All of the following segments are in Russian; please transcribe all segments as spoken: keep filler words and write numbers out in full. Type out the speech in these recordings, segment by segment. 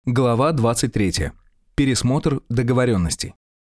Глава двадцать третья. Пересмотр договоренностей.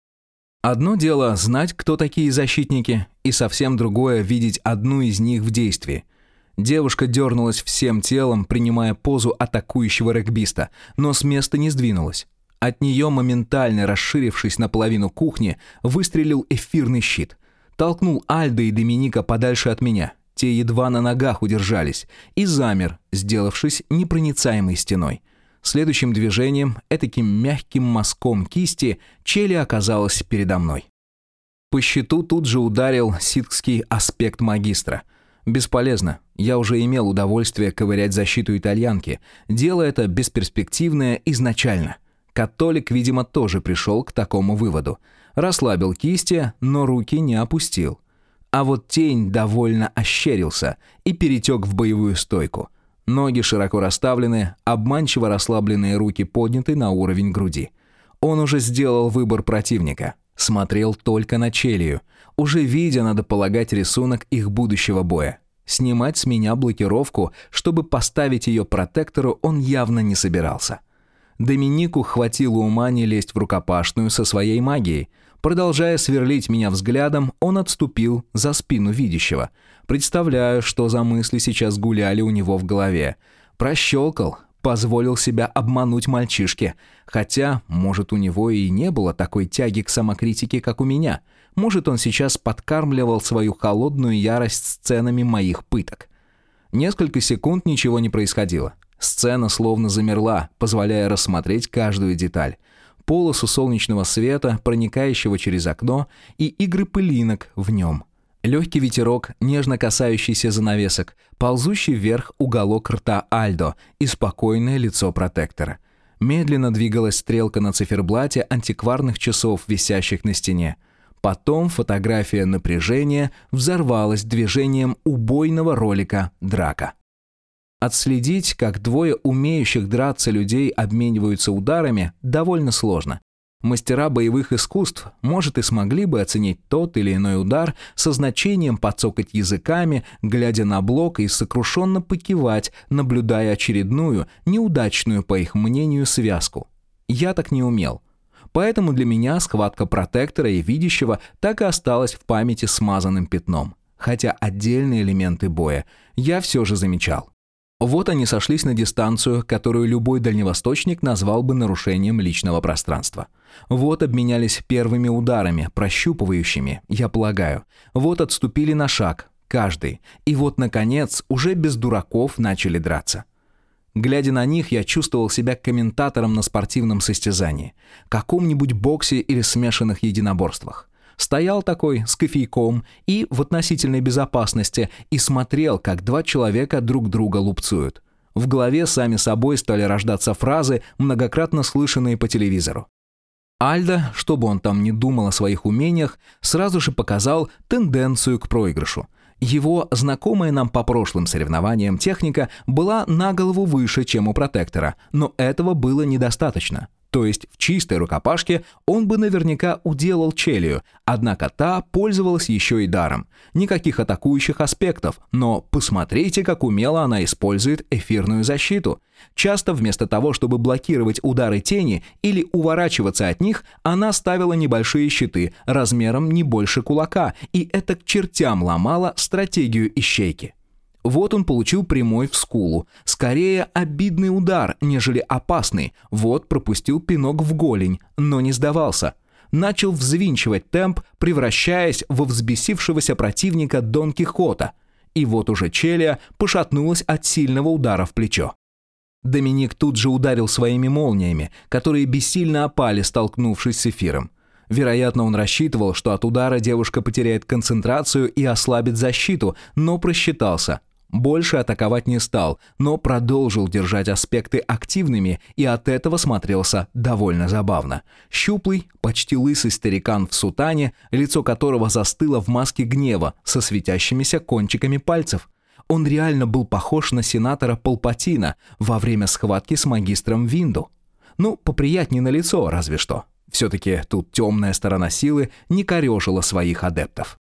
Одно дело знать, кто такие защитники, и совсем другое видеть одну из них в действии. Девушка дернулась всем телом, принимая позу атакующего регбиста, но с места не сдвинулась. От нее, моментально расширившись наполовину кухни, выстрелил эфирный щит. Толкнул Альдо и Доминика подальше от меня. Те едва на ногах удержались. И замер, сделавшись непроницаемой стеной. Следующим движением, этаким мягким мазком кисти, Челия оказалась передо мной. По щиту тут же ударил ситхский аспект магистра. Бесполезно, я уже имел удовольствие ковырять защиту итальянки. Дело это бесперспективное изначально. Католик, видимо, тоже пришел к такому выводу. Расслабил кисти, но руки не опустил. А вот тень довольно ощерился и перетек в боевую стойку. Ноги широко расставлены, обманчиво расслабленные руки подняты на уровень груди. Он уже сделал выбор противника. Смотрел только на Челию. Уже видя, надо полагать, рисунок их будущего боя. Снимать с меня блокировку, чтобы поставить ее протектору, он явно не собирался. Доминику хватило ума не лезть в рукопашную со своей магией. Продолжая сверлить меня взглядом, он отступил за спину видящего. Представляю, что за мысли сейчас гуляли у него в голове. Прощелкал, позволил себя обмануть мальчишке. Хотя, может, у него и не было такой тяги к самокритике, как у меня. Может, он сейчас подкармливал свою холодную ярость сценами моих пыток. Несколько секунд ничего не происходило. Сцена словно замерла, позволяя рассмотреть каждую деталь. Полосу солнечного света, проникающего через окно, и игры пылинок в нем. Легкий ветерок, нежно касающийся занавесок, ползущий вверх уголок рта Альдо и спокойное лицо протектора. Медленно двигалась стрелка на циферблате антикварных часов, висящих на стене. Потом фотография напряжения взорвалась движением убойного ролика «Драка». Отследить, как двое умеющих драться людей обмениваются ударами, довольно сложно. Мастера боевых искусств, может, и смогли бы оценить тот или иной удар со значением подцокать языками, глядя на блок и сокрушенно покивать, наблюдая очередную, неудачную, по их мнению, связку. Я так не умел. Поэтому для меня схватка протектора и видящего так и осталась в памяти смазанным пятном. Хотя отдельные элементы боя я все же замечал. Вот они сошлись на дистанцию, которую любой дальневосточник назвал бы нарушением личного пространства. Вот обменялись первыми ударами, прощупывающими, я полагаю. Вот отступили на шаг, каждый. И вот, наконец, уже без дураков начали драться. Глядя на них, я чувствовал себя комментатором на спортивном состязании, каком-нибудь боксе или смешанных единоборствах. Стоял такой с кофейком и в относительной безопасности и смотрел, как два человека друг друга лупцуют. В голове сами собой стали рождаться фразы, многократно слышанные по телевизору. Альдо, что бы он там ни думал о своих умениях, сразу же показал тенденцию к проигрышу. Его знакомая нам по прошлым соревнованиям техника была на голову выше, чем у протектора, но этого было недостаточно. То есть в чистой рукопашке он бы наверняка уделал Челию, однако та пользовалась еще и даром. Никаких атакующих аспектов, но посмотрите, как умело она использует эфирную защиту. Часто вместо того, чтобы блокировать удары тени или уворачиваться от них, она ставила небольшие щиты размером не больше кулака, и это к чертям ломало стратегию ищейки. Вот он получил прямой в скулу. Скорее обидный удар, нежели опасный. Вот пропустил пинок в голень, но не сдавался. Начал взвинчивать темп, превращаясь во взбесившегося противника Дон Кихота. И вот уже Челия пошатнулась от сильного удара в плечо. Доминик тут же ударил своими молниями, которые бессильно опали, столкнувшись с эфиром. Вероятно, он рассчитывал, что от удара девушка потеряет концентрацию и ослабит защиту, но просчитался. Больше атаковать не стал, но продолжил держать аспекты активными и от этого смотрелся довольно забавно. Щуплый, почти лысый старикан в сутане, лицо которого застыло в маске гнева со светящимися кончиками пальцев. Он реально был похож на сенатора Палпатина во время схватки с магистром Винду. Ну, поприятнее на лицо, разве что. Все-таки тут темная сторона силы не корежила своих адептов.